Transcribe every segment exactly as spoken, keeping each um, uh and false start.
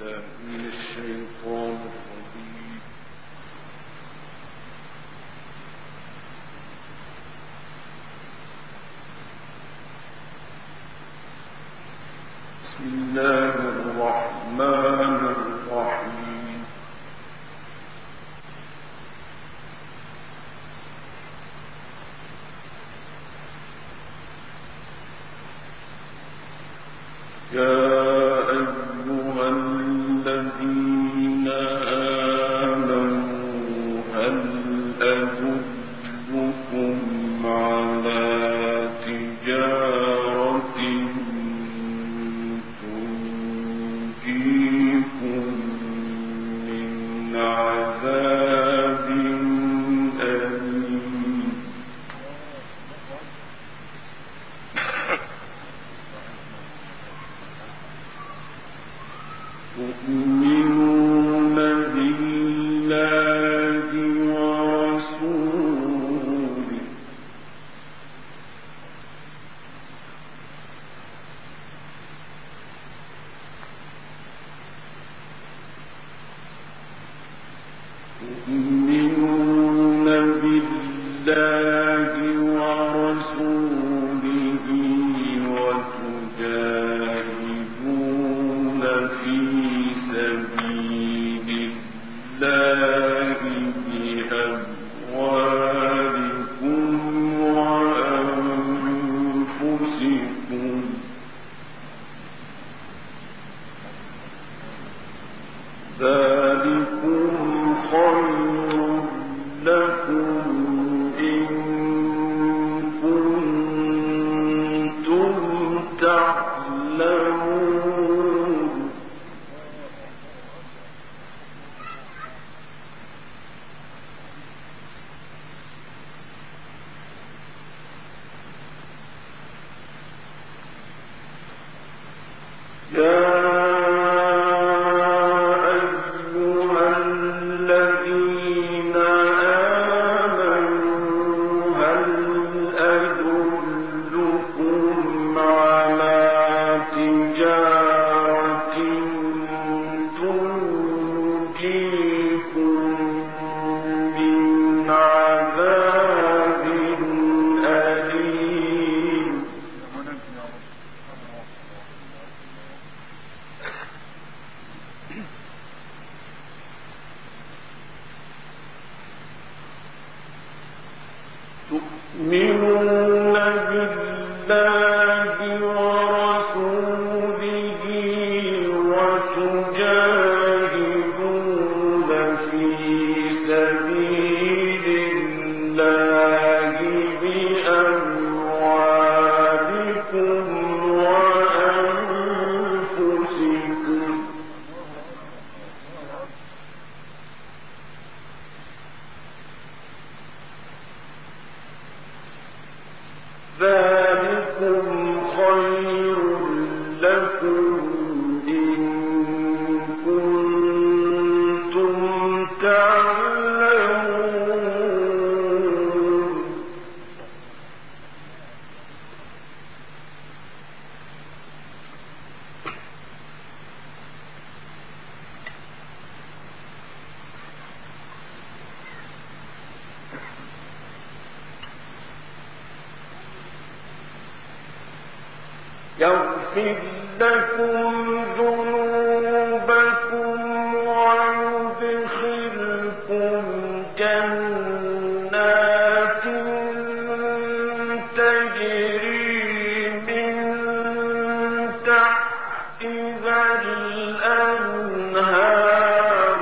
يغفر لكم ذنوبكم ويدخلكم جنات تجري من تحتها الأنهار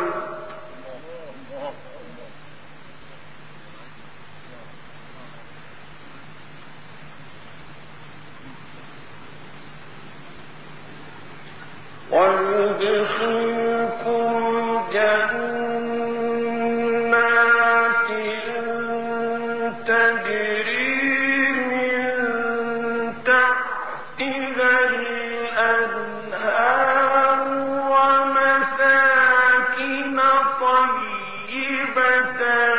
ويدخلكم جنات تجري من تحتها الأنهار ومساكن طيبة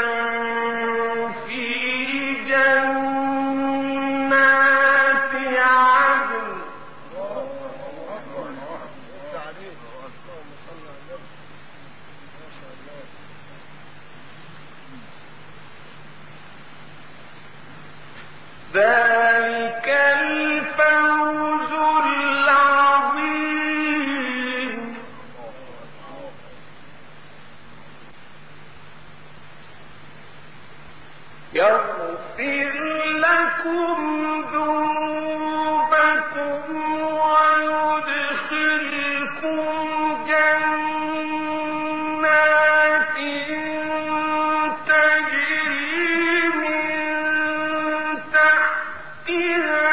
في جنات عدن ذلك الفوز العظيم يغفر لكم ذنوبكم ويدخلكم جنات تجري من تحتها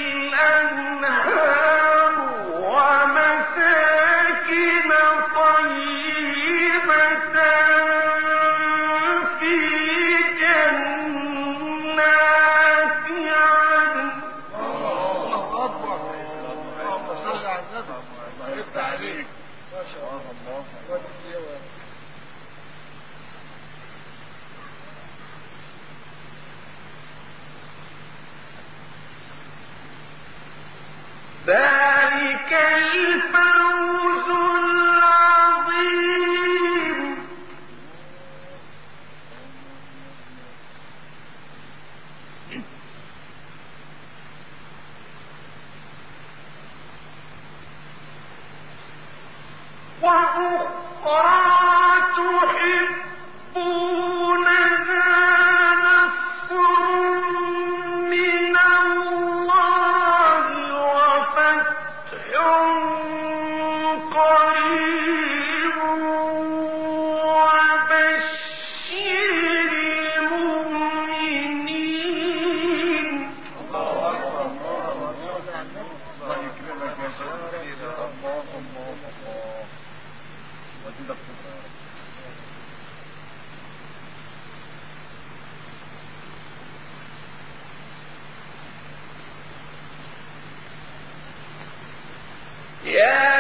الأنهار ومساكن طيبة في جنات عدن. الله أكبر. اللهم صل على النبي. الله عليك. ما شاء الله. ذلك الفوز العظيم وأخرى تحبونها نصر من الله وفتح قريب وبشر المؤمنين. الله أكبر. الله يكرمك يا شيخ. الله الله الله وزيدك خيرا. يا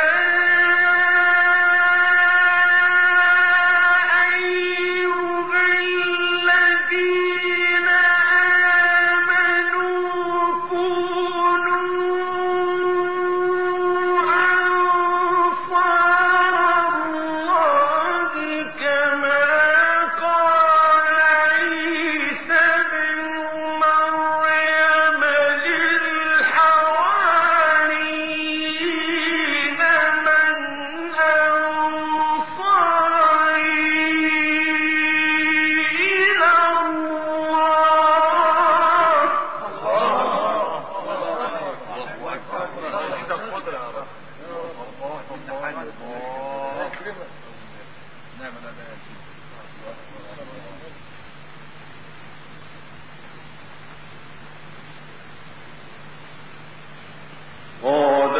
قال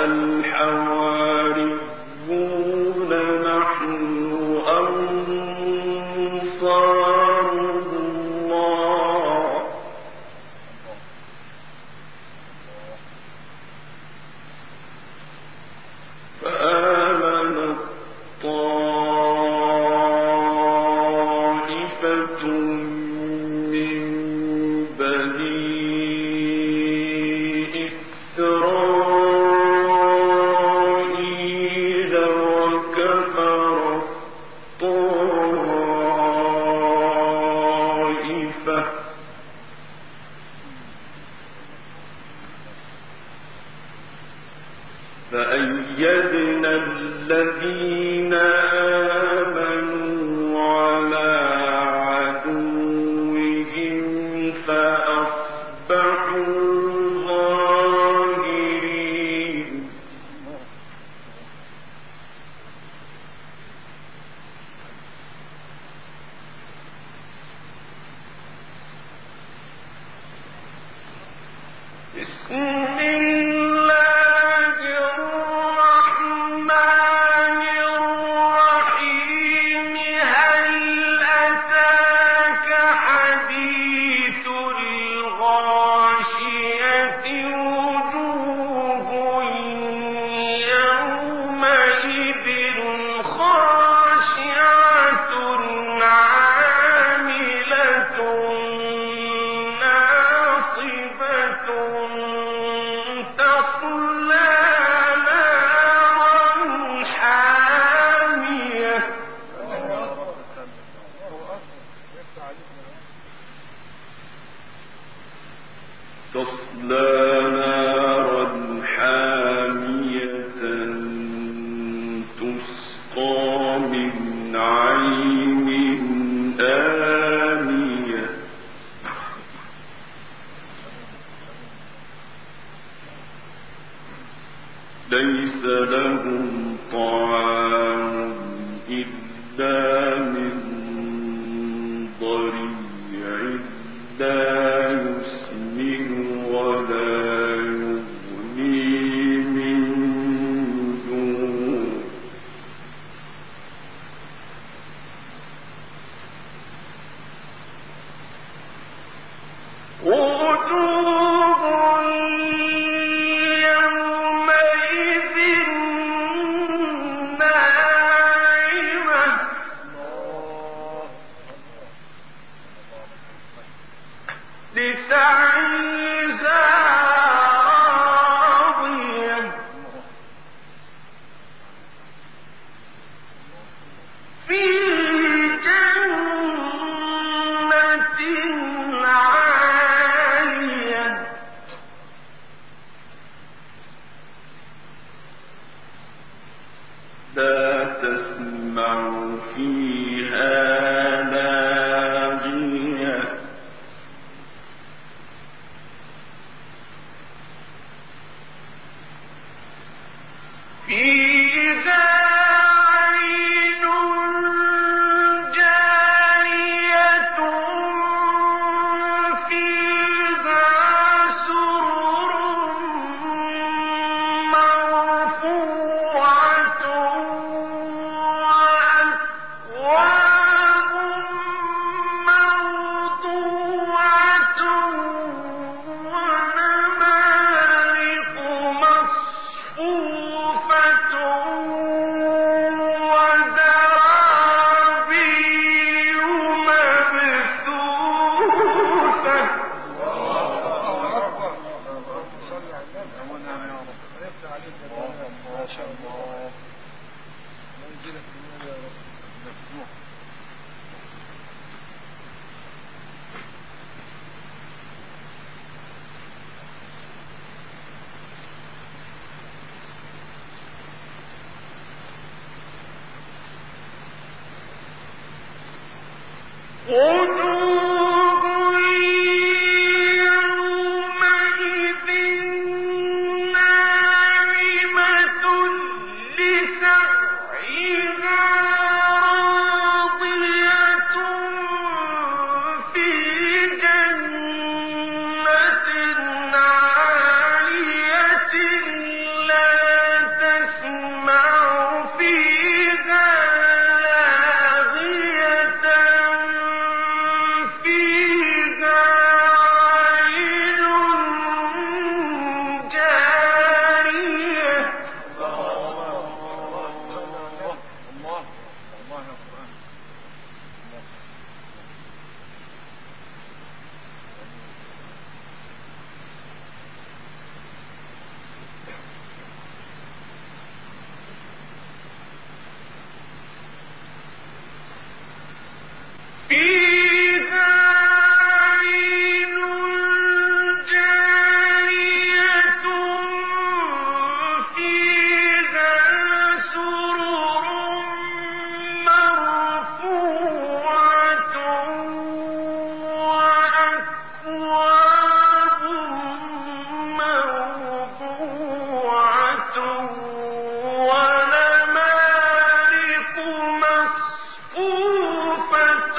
الحواريون نحن أنصار الله فآمنت طائفة من بني إسرائيل وكفرت طائفة فأيدنا الذين آمنوا على عدوهم فأصبحوا ظاهرين. بسم الله الرحمن الرحيم تسقى من عين آنية ليس لهم طعام إلا من ضريع لا يسمن ولا يغني من جوع وجوه يومئذ ناعمة لسعيها راضية في جنة عالية لا تسمع فيها لاغية فيها عين جارية فيها سرر مرفوعة وأكواب موضوعة ونمارق مصفوفة وزرابي مبثوثة وجوه يومئذ ناعمة لسعيها راضية في جنة عالية لا تسمع فيها لاغية فيها عين جارية فيها عين جارية فيها سرر مرفوعة وأكواب موضوعة ونمارق مصفوفة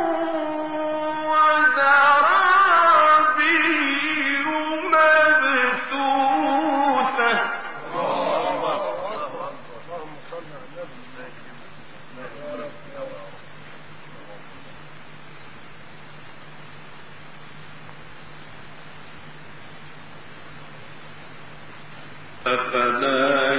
وزرابي مبثوثة أفلا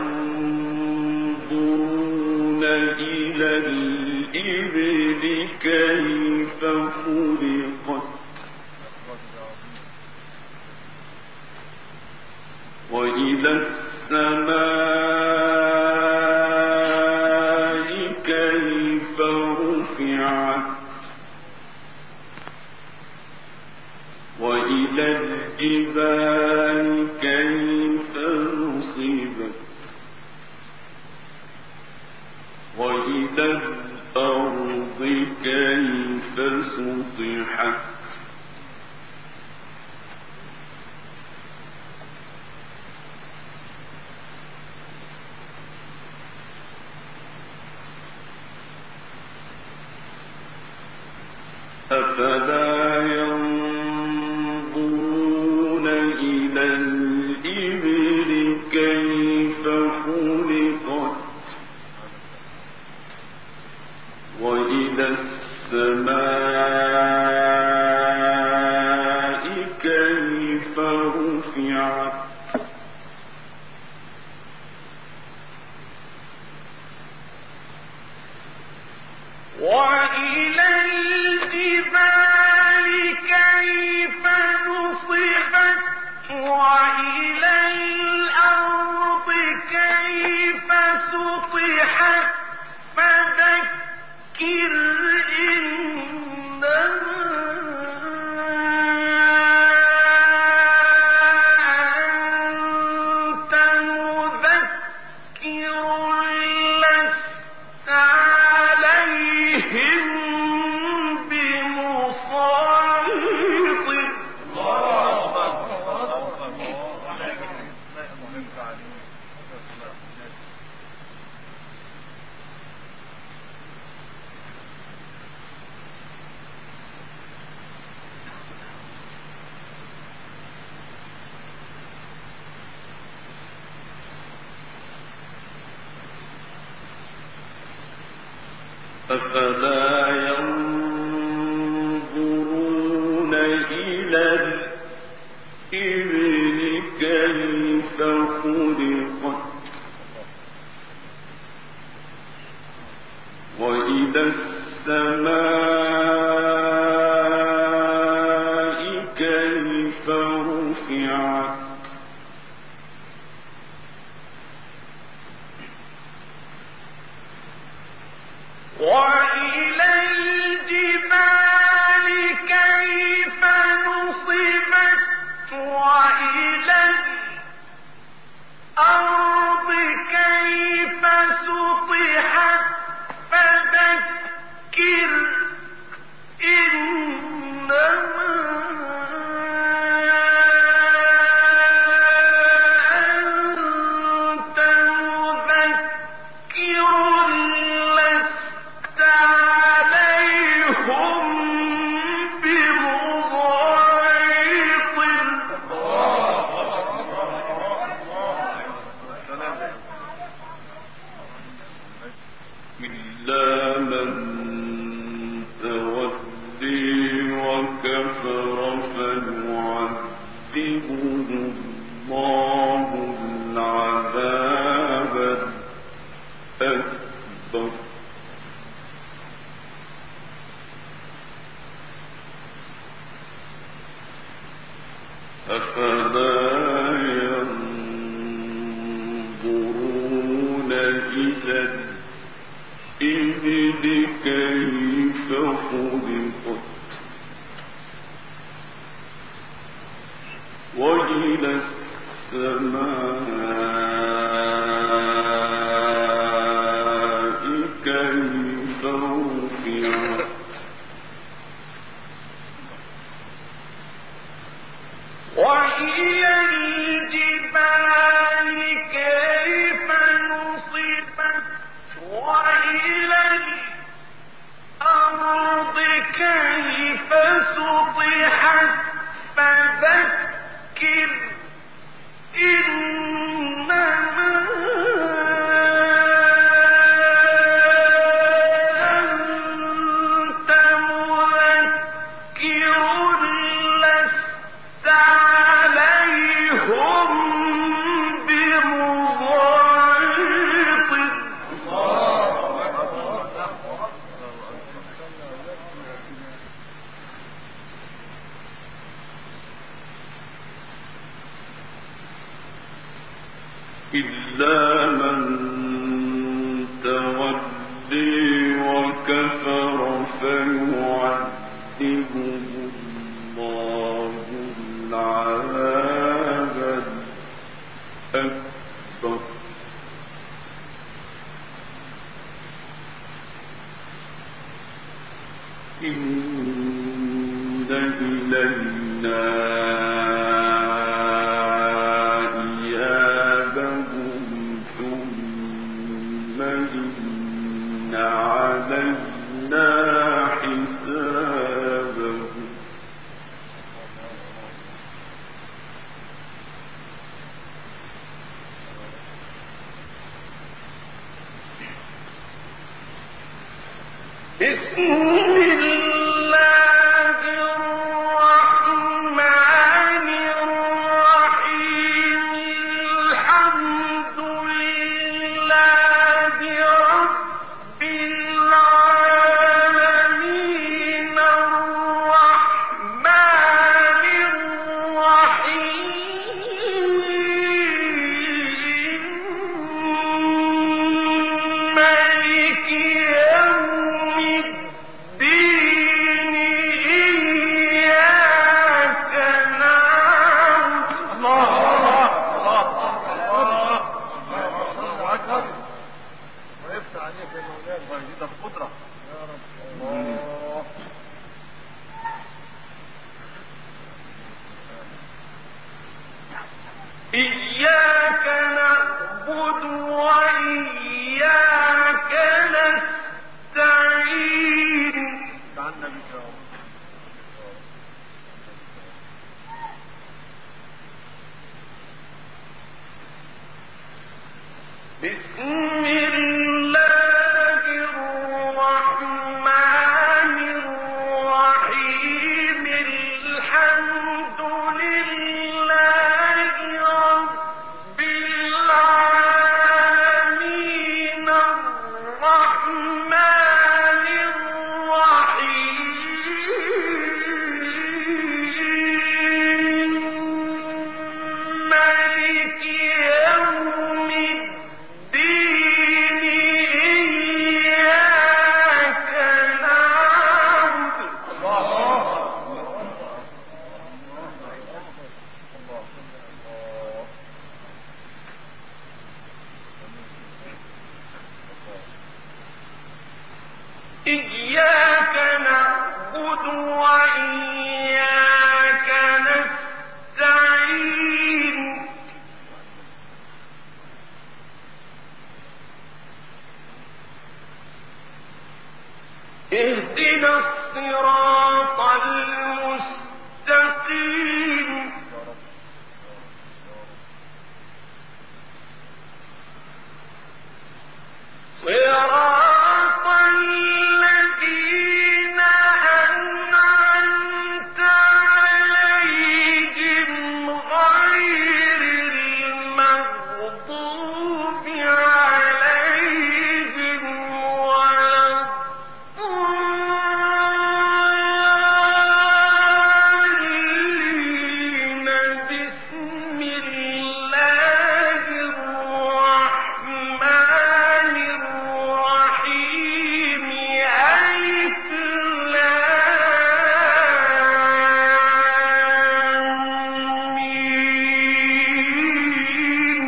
ينظرون إلى الإبل كيف خلقت وإلى السماء كيف رفعت وإلى الجبال كيف نصبت وإلى الأرض كيف سطحت أفلا ينظرون إلى الإبل كيف خلقت وإلى السماء كيف رفعت وإلى الجبال كيف نصبت وإلى الأرض كيف سطحت فذكر إنما أنت مذكر لست عليهم بمسيطر. أفلا ينظرون إلى الإبل كيف خلقت وإلى السماء كيف رفعت وإلى الجبال كيف نصبت وإلى الأرض كيف سطحت فذكر إنما أنت مذكر لست عليهم بمسيطر إلا من تولي وكفر فيعذبه الله العذاب الأكبر أفلا ينظرون إلى الإبل كيف خلقت وإلى السماء كيف رفعت وإلى الجبال كيف نصبت وإلى الأرض كيف سطحت فذكر إنما أنت مذكر لست عليهم بمسيطر إلا من تولي وكفر فيعذبه الله العذاب الأكبر إن إلينا إيابهم ثم إن علينا حسابهم بسم الله الرحمن الرحيم الحمد لله رب العالمين الرحمن الرحيم مالك يوم الدين إياك نعبد الله الله الله الله أكبر ويفتح عليك يا مولانا ويزيدك قدرة يا رب الله إياك نعبد وإياك نستعين تعالى بك يا رب بسم الله الرحمن الرحيم الحمد لله رب العالمين الرحمن الرحيم مالك يوم الدين إياك نعبد إياك نعبد وإياك نستعين اهدنا الصراط المستقيم صراط الذين أنعمت عليهم غير المغضوب عليهم ولا الضالين بسم الله الرحمن الرحيم ألف لام ميم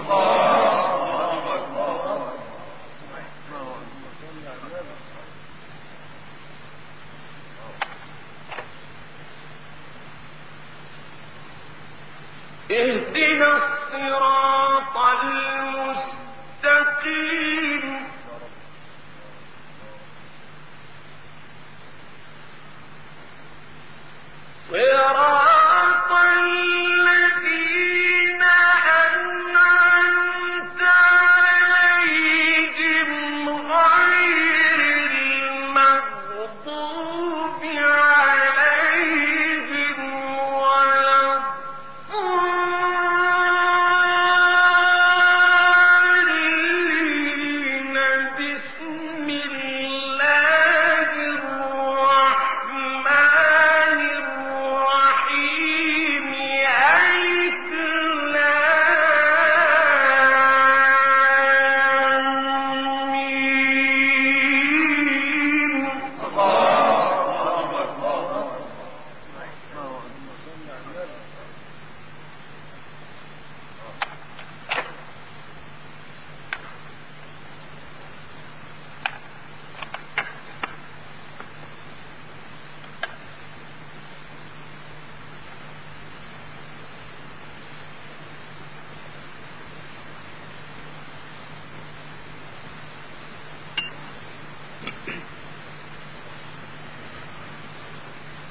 اهدنا الصراط المستقيم صراط الذين أنعمت عليهم غير المغضوب عليهم ولا الضالين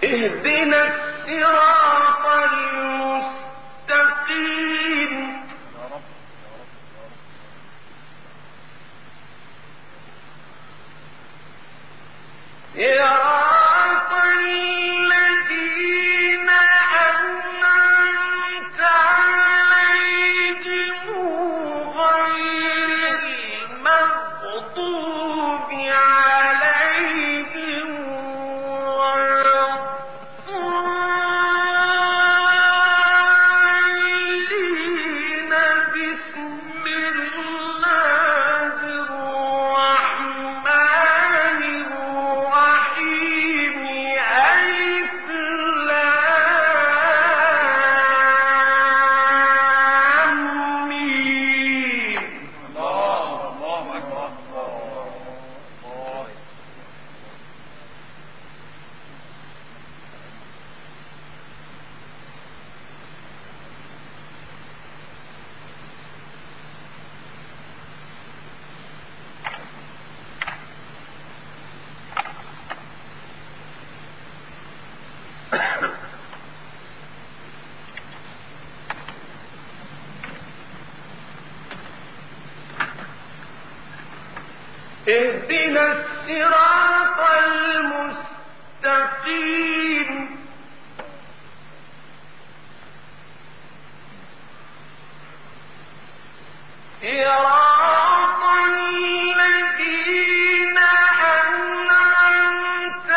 اهدنا الصراط المستقيم صراط الذين أنعمت عليهم غير المغضوب عليهم ولا الضالين بسم الله الرحمن الرحيم ألف لام ميم الله الله أكبر الله اهدنا الصراط المستقيم صراط الذين أنعمت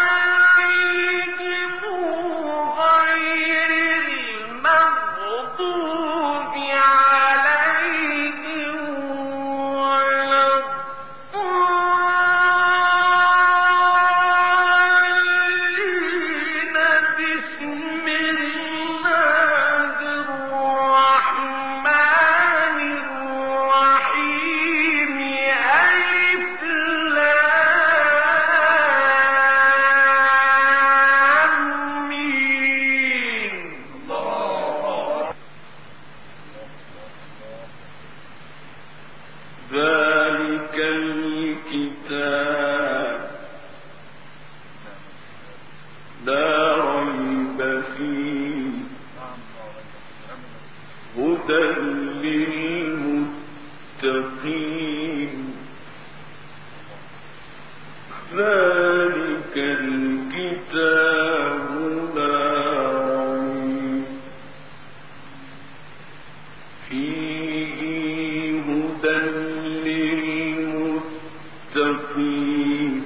عليهم غير المغضوب عليهم ولا الضالين بسم الله الرحمن الرحيم ألف لام ميم ذلك الكتاب لا ريب فيه هدى للمتقين ذلك الكتاب لا ريب فيه هدى للمتقين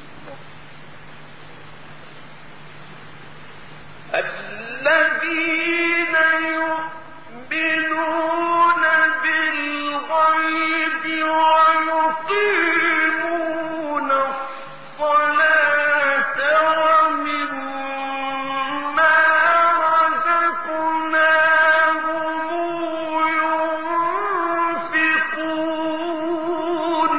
الذين يؤمنون بالغيب ويقيمون الصلاة ومما رزقناهم ينفقون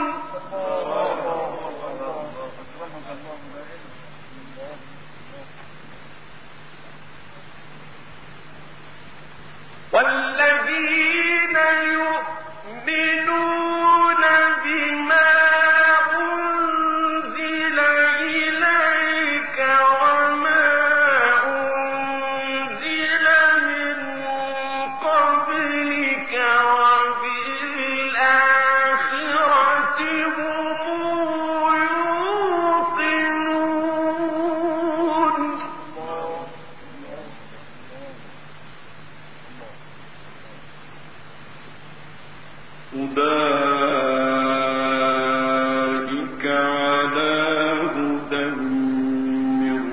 والذين يؤمنون بما أنزل إليك وما أنزل من قبلك وبالآخرة هم يوقنون أولئك على هدى من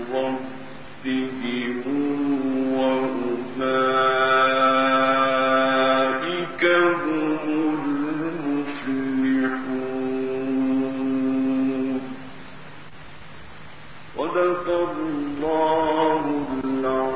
ربهم وأولئك هم المفلحون صدق الله العظيم.